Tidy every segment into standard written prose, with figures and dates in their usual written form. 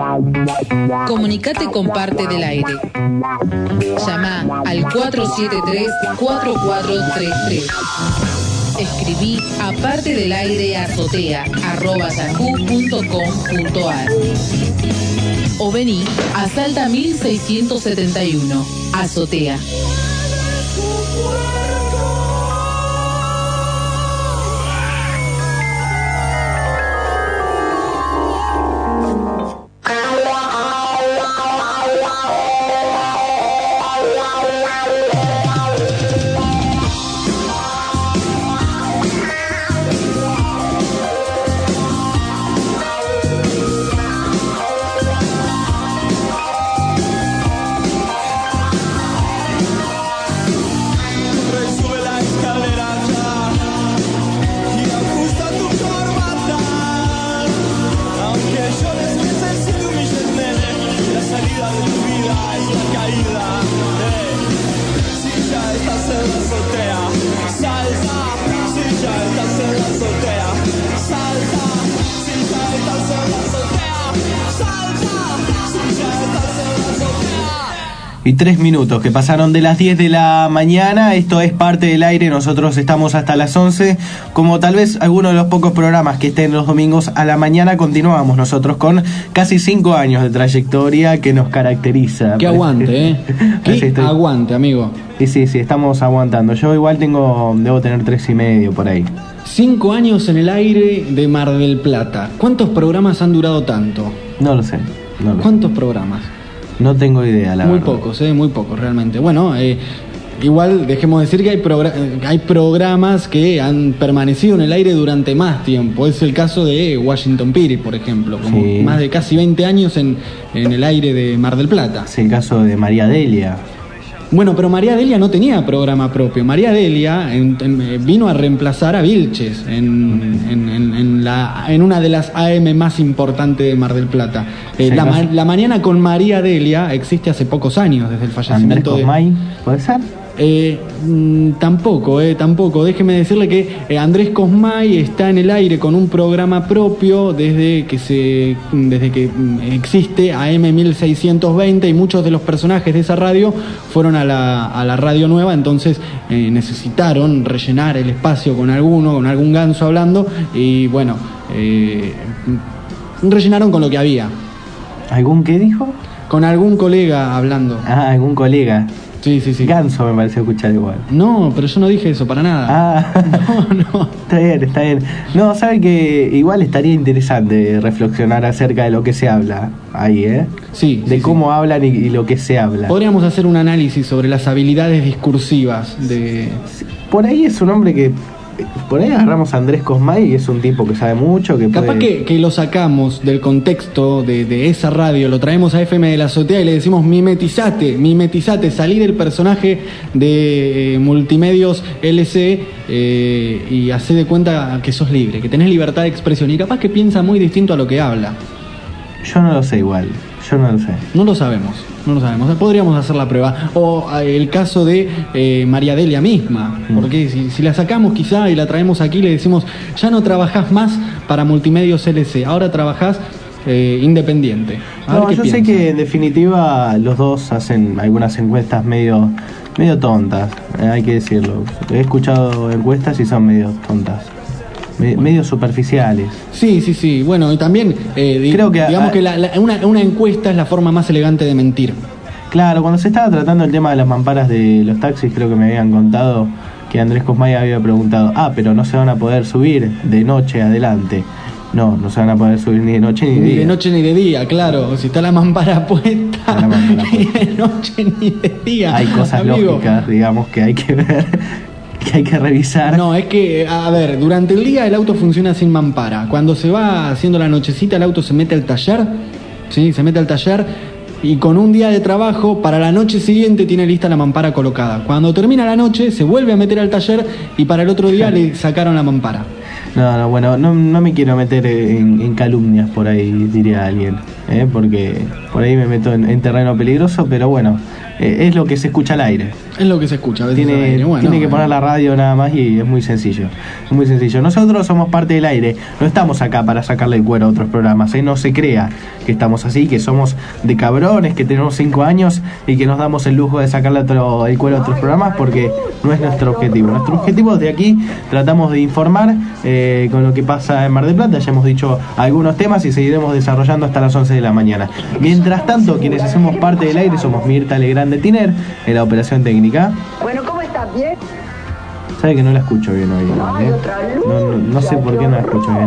Comunicate con Parte del Aire. Llama al 473-4433. Escribí a partedelaireazotea@yahoo.com.ar o vení a Salta 1671, Azotea. Y 3 minutos que pasaron de las 10 de la mañana. Esto es Parte del Aire. Nosotros estamos hasta las 11. Como tal vez alguno de los pocos programas que estén los domingos a la mañana, continuamos nosotros con casi 5 años de trayectoria que nos caracteriza. Qué aguante, Qué aguante, amigo. Y sí, estamos aguantando. Yo igual debo tener 3 y medio por ahí. 5 años en el aire de Mar del Plata. ¿Cuántos programas han durado tanto? No lo sé. ¿Cuántos programas? No tengo idea, la verdad. Muy pocos realmente. Bueno, igual dejemos decir que hay programas que han permanecido en el aire durante más tiempo. Es el caso de Washington Piri, por ejemplo, como más de casi 20 años en el aire de Mar del Plata. Es el caso de María Delia. Bueno, pero María Delia no tenía programa propio. María Delia vino a reemplazar a Vilches en una de las AM más importantes de Mar del Plata. La mañana con María Delia existe hace pocos años, desde el fallecimiento ¿Andrés Cosmay? ¿Puede ser? Tampoco. Déjeme decirle que Andrés Cosmay está en el aire con un programa propio desde que existe AM 1620, y muchos de los personajes de esa radio fueron a la radio nueva, entonces necesitaron rellenar el espacio con algún ganso hablando, y bueno, rellenaron con lo que había. ¿Algún qué dijo? Con algún colega hablando. Algún colega. Sí. Ganso me parece escuchar igual. No, pero yo no dije eso para nada. No. Está bien. No, sabe que igual estaría interesante reflexionar acerca de lo que se habla ahí, Sí. De cómo hablan y lo que se habla. Podríamos hacer un análisis sobre las habilidades discursivas de... Por ahí es un hombre que... Por ahí agarramos a Andrés Cosmay y es un tipo que sabe mucho, que capaz que lo sacamos del contexto de esa radio, lo traemos a FM de la Azotea y le decimos mimetizate, salí del personaje de Multimedios LC y hacé de cuenta que sos libre, que tenés libertad de expresión, y capaz que piensa muy distinto a lo que habla. Yo no lo sé igual, No lo sabemos. Podríamos hacer la prueba. O el caso de María Delia misma, porque si la sacamos quizá y la traemos aquí, le decimos, ya no trabajás más para Multimedios LC, ahora trabajás independiente. Yo sé que en definitiva los dos hacen algunas encuestas medio tontas, hay que decirlo. He escuchado encuestas y son medio tontas. Medio superficiales. Sí. Bueno, y también creo que digamos que una encuesta es la forma más elegante de mentir. Claro, cuando se estaba tratando el tema de las mamparas de los taxis, creo que me habían contado que Andrés Cosmay había preguntado, pero no se van a poder subir de noche adelante. No se van a poder subir ni de noche ni de día. Ni de noche ni de día, claro. Si está la mampara puesta, ni de noche ni de día. Hay cosas lógicas, digamos, que hay que ver, que hay que revisar. No, es que, durante el día el auto funciona sin mampara. Cuando se va haciendo la nochecita, el auto se mete al taller, ¿sí? Se mete al taller y con un día de trabajo, para la noche siguiente tiene lista la mampara colocada. Cuando termina la noche, se vuelve a meter al taller y para el otro día le sacaron la mampara. No, bueno, no me quiero meter en calumnias por ahí, diría alguien, porque por ahí me meto en terreno peligroso, pero bueno, es lo que se escucha al aire. Es lo que se escucha a veces al Tiene aire. Bueno, que poner la radio nada más y es muy sencillo. Es muy sencillo. Nosotros somos parte del aire. No estamos acá para sacarle el cuero a otros programas. No se crea que estamos así, que somos de cabrones, que tenemos 5 años y que nos damos el lujo de sacarle el cuero a otros programas, porque no es nuestro objetivo. Nuestro objetivo de aquí tratamos de informar con lo que pasa en Mar del Plata. Ya hemos dicho algunos temas y seguiremos desarrollando hasta las 11 de la mañana. Mientras tanto, quienes hacemos parte del aire somos Mirta Legrand de Tiner en la operación técnica. Bueno, ¿cómo estás? ¿Bien? Sabe que no la escucho bien hoy, no sé por qué no la escucho bien.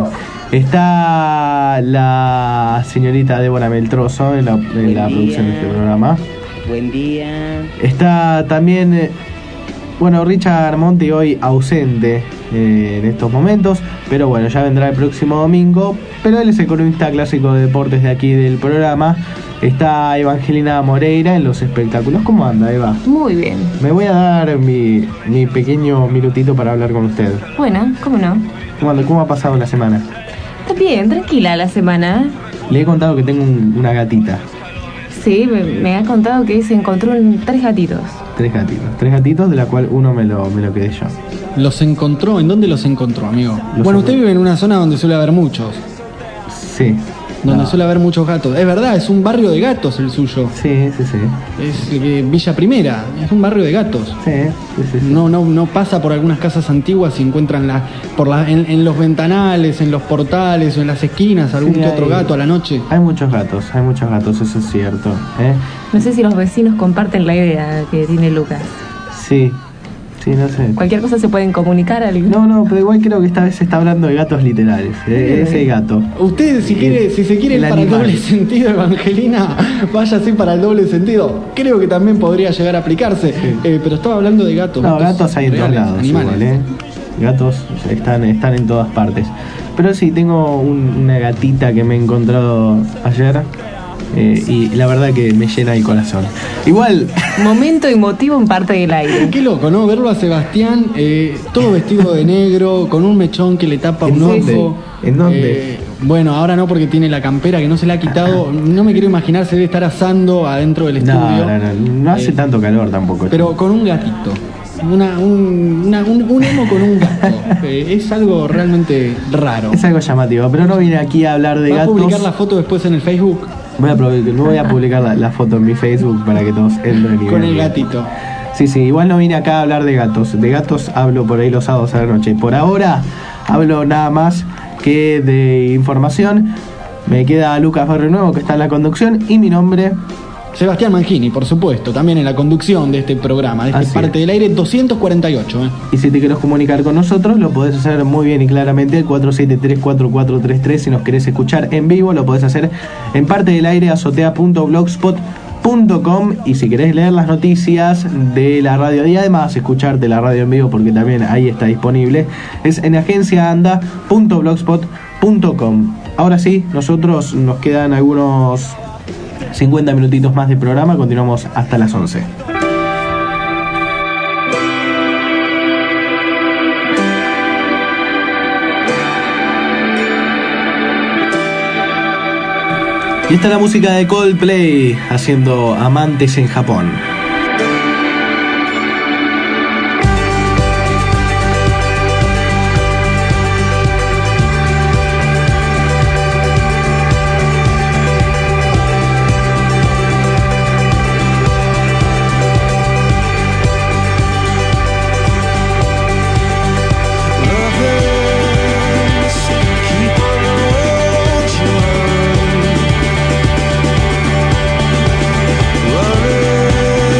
Está la señorita Débora Meltroso en la producción de este programa. Buen día. Está también, Richard Monti hoy ausente en estos momentos, pero bueno, ya vendrá el próximo domingo. Pero él es el columnista clásico de deportes de aquí del programa. Está Evangelina Moreira en los espectáculos. ¿Cómo anda, Eva? Muy bien. Me voy a dar mi pequeño minutito para hablar con usted. Bueno, ¿cómo no? ¿Cómo ha pasado la semana? Está bien, tranquila la semana. Le he contado que tengo una gatita. Sí, me ha contado que se encontró 3 gatitos. 3 gatitos, de la cual uno me lo quedé yo. ¿Los encontró? ¿En dónde los encontró, amigo? Usted vive en una zona donde suele haber muchos. Sí. Donde suele haber muchos gatos. Es verdad, es un barrio de gatos el suyo. Sí. Es Villa Primera, es un barrio de gatos. Sí. No pasa por algunas casas antiguas y encuentran en los ventanales, en los portales o en las esquinas algún que otro gato a la noche. Hay muchos gatos, eso es cierto. No sé si los vecinos comparten la idea que tiene Lucas. Sí, no sé. Cualquier cosa se pueden comunicar. No, pero igual creo que esta vez se está hablando de gatos literales. Ese gato. Usted, si se quiere ir para el doble sentido, Evangelina, vaya así para el doble sentido. Creo que también podría llegar a aplicarse. Sí. Pero estaba hablando de gatos. No, gatos hay en todos lados. Animales. Igual, Gatos están en todas partes. Pero sí, tengo una gatita que me he encontrado ayer. Y la verdad que me llena el corazón. Igual. Momento emotivo en parte del aire. Qué loco, ¿no? Verlo a Sebastián todo vestido de negro, con un mechón que le tapa un ojo. ¿En dónde? Bueno, ahora no, porque tiene la campera que no se le ha quitado. No me quiero imaginar, se debe estar asando adentro del estudio. No hace tanto calor tampoco. Pero con un gatito. Un emo con un gato. Es algo realmente raro. Es algo llamativo, pero no vine aquí a hablar de gatos. ¿Va a publicar la foto después en el Facebook? Voy a publicar la foto en mi Facebook para que todos entren y con el gatito. Sí, igual no vine acá a hablar de gatos. De gatos hablo por ahí los sábados a la noche. Por ahora hablo nada más que de información. Me queda Lucas Barrio que está en la conducción, y mi nombre... Sebastián Mangini, por supuesto, también en la conducción de este programa, de esta parte del aire 248. Y si te querés comunicar con nosotros, lo podés hacer muy bien y claramente al 473-4433. Si nos querés escuchar en vivo, lo podés hacer en parte del aire azotea.blogspot.com. Y si querés leer las noticias de la radio y además escucharte la radio en vivo, porque también ahí está disponible, es en agenciaanda.blogspot.com. Ahora sí, nosotros nos quedan algunos 50 minutitos más de programa. Continuamos hasta las 11. Y esta es la música de Coldplay haciendo Amantes en Japón. Running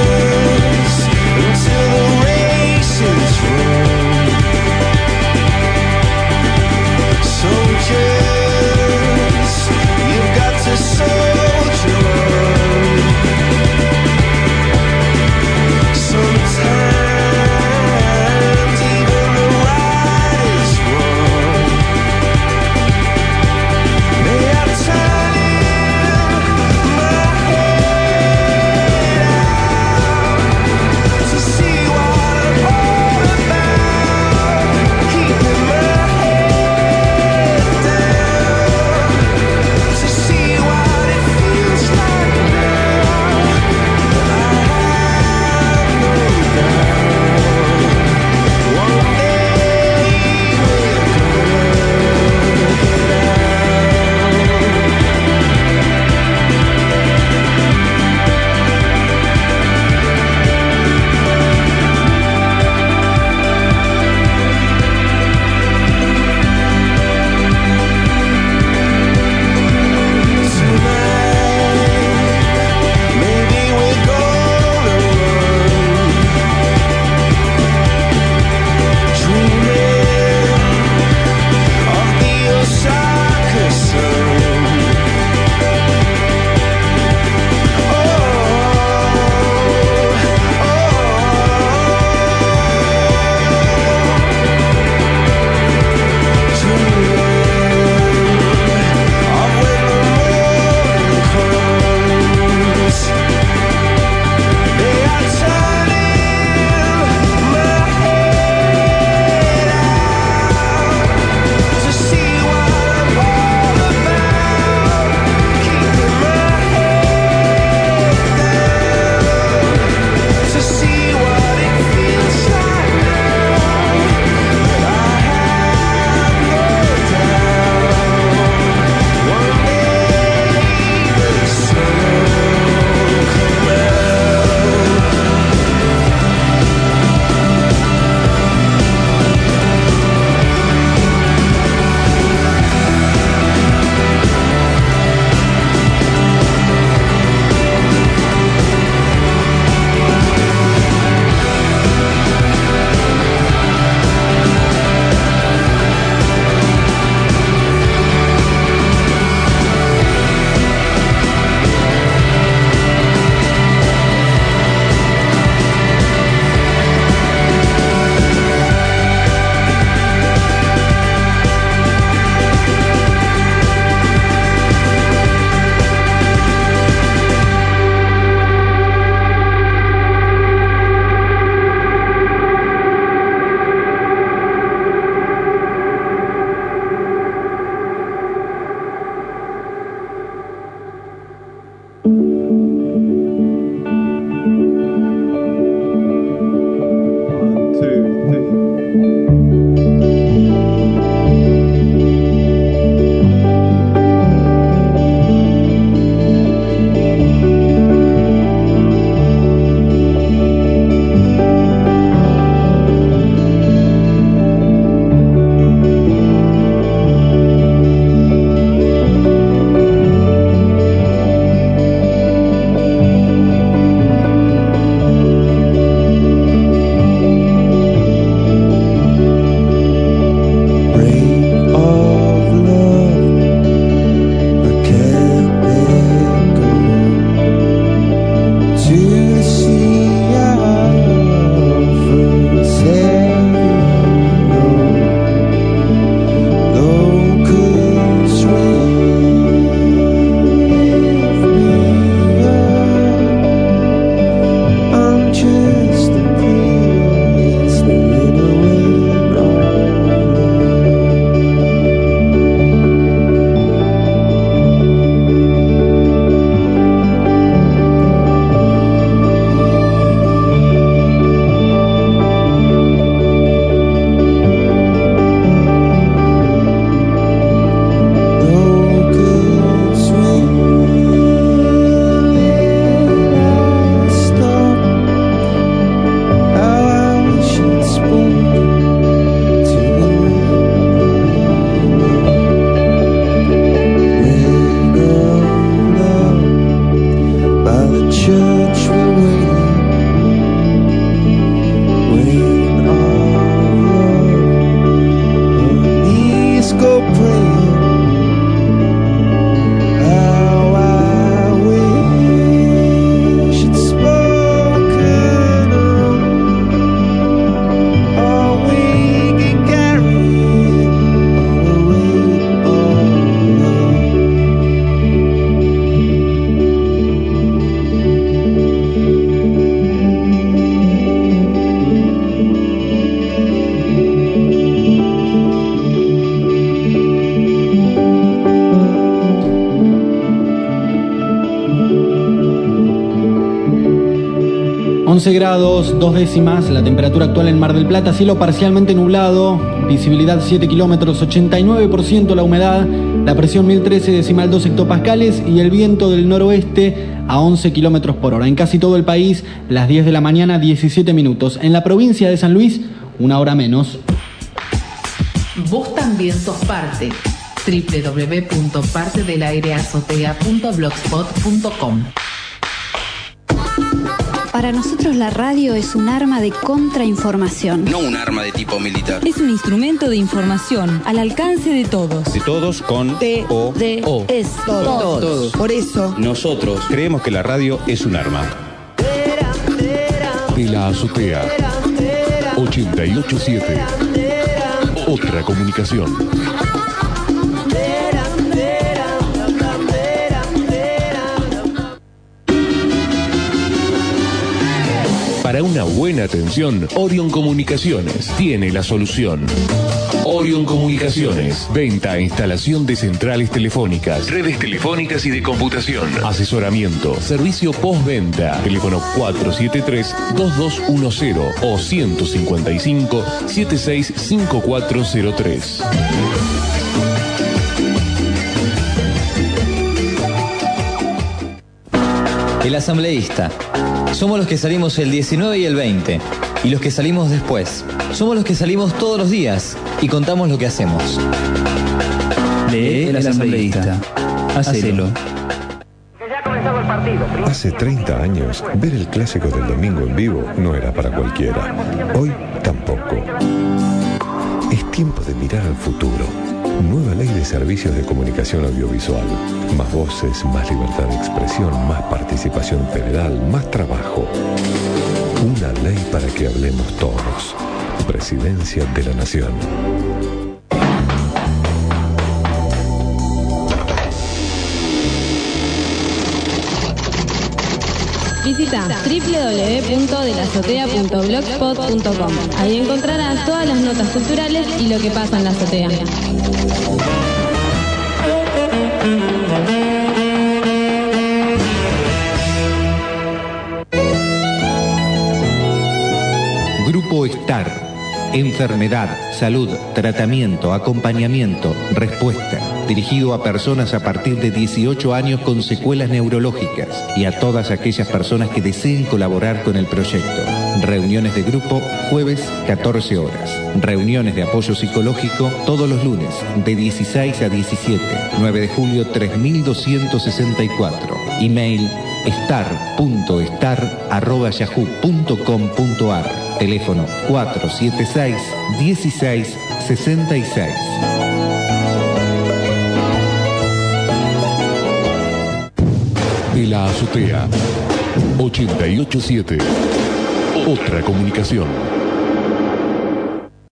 11 grados, 2 décimas, la temperatura actual en Mar del Plata, cielo parcialmente nublado, visibilidad 7 kilómetros, 89% la humedad, la presión 1013,2 hectopascales y el viento del noroeste a 11 kilómetros por hora. En casi todo el país, las 10 de la mañana, 17 minutos. En la provincia de San Luis, 1 hora menos. Vos también sos parte. www.partedelaireazotea.blogspot.com. Para nosotros la radio es un arma de contrainformación. No un arma de tipo militar. Es un instrumento de información al alcance de todos. De todos con T-O-D-O. Todos. Por eso, nosotros creemos que la radio es un arma. De la azotea 88.7. Otra comunicación. Para una buena atención, Orion Comunicaciones tiene la solución. Orion Comunicaciones, venta e instalación de centrales telefónicas, redes telefónicas y de computación, asesoramiento, servicio postventa, teléfono 473-2210 o 155-765403. El asambleísta. Somos los que salimos el 19 y el 20, y los que salimos después. Somos los que salimos todos los días y contamos lo que hacemos. Lee El Asambleísta. Hacelo. Hace 30 años, ver el clásico del domingo en vivo no era para cualquiera. Hoy tampoco. Es tiempo de mirar al futuro. Nueva ley de servicios de comunicación audiovisual. Más voces, más libertad de expresión, más participación federal, más trabajo. Una ley para que hablemos todos. Presidencia de la Nación. Visita www.delazotea.blogspot.com. Ahí encontrarás todas las notas culturales y lo que pasa en la azotea. Grupo Estar. Enfermedad, salud, tratamiento, acompañamiento, respuesta. Dirigido a personas a partir de 18 años con secuelas neurológicas y a todas aquellas personas que deseen colaborar con el proyecto. Reuniones de grupo, jueves, 14 horas. Reuniones de apoyo psicológico todos los lunes, de 16 a 17. 9 de julio, 3264. Email star.estar@yahoo.com.ar. Teléfono 476-1666. De la azotea 88.7. Otra comunicación.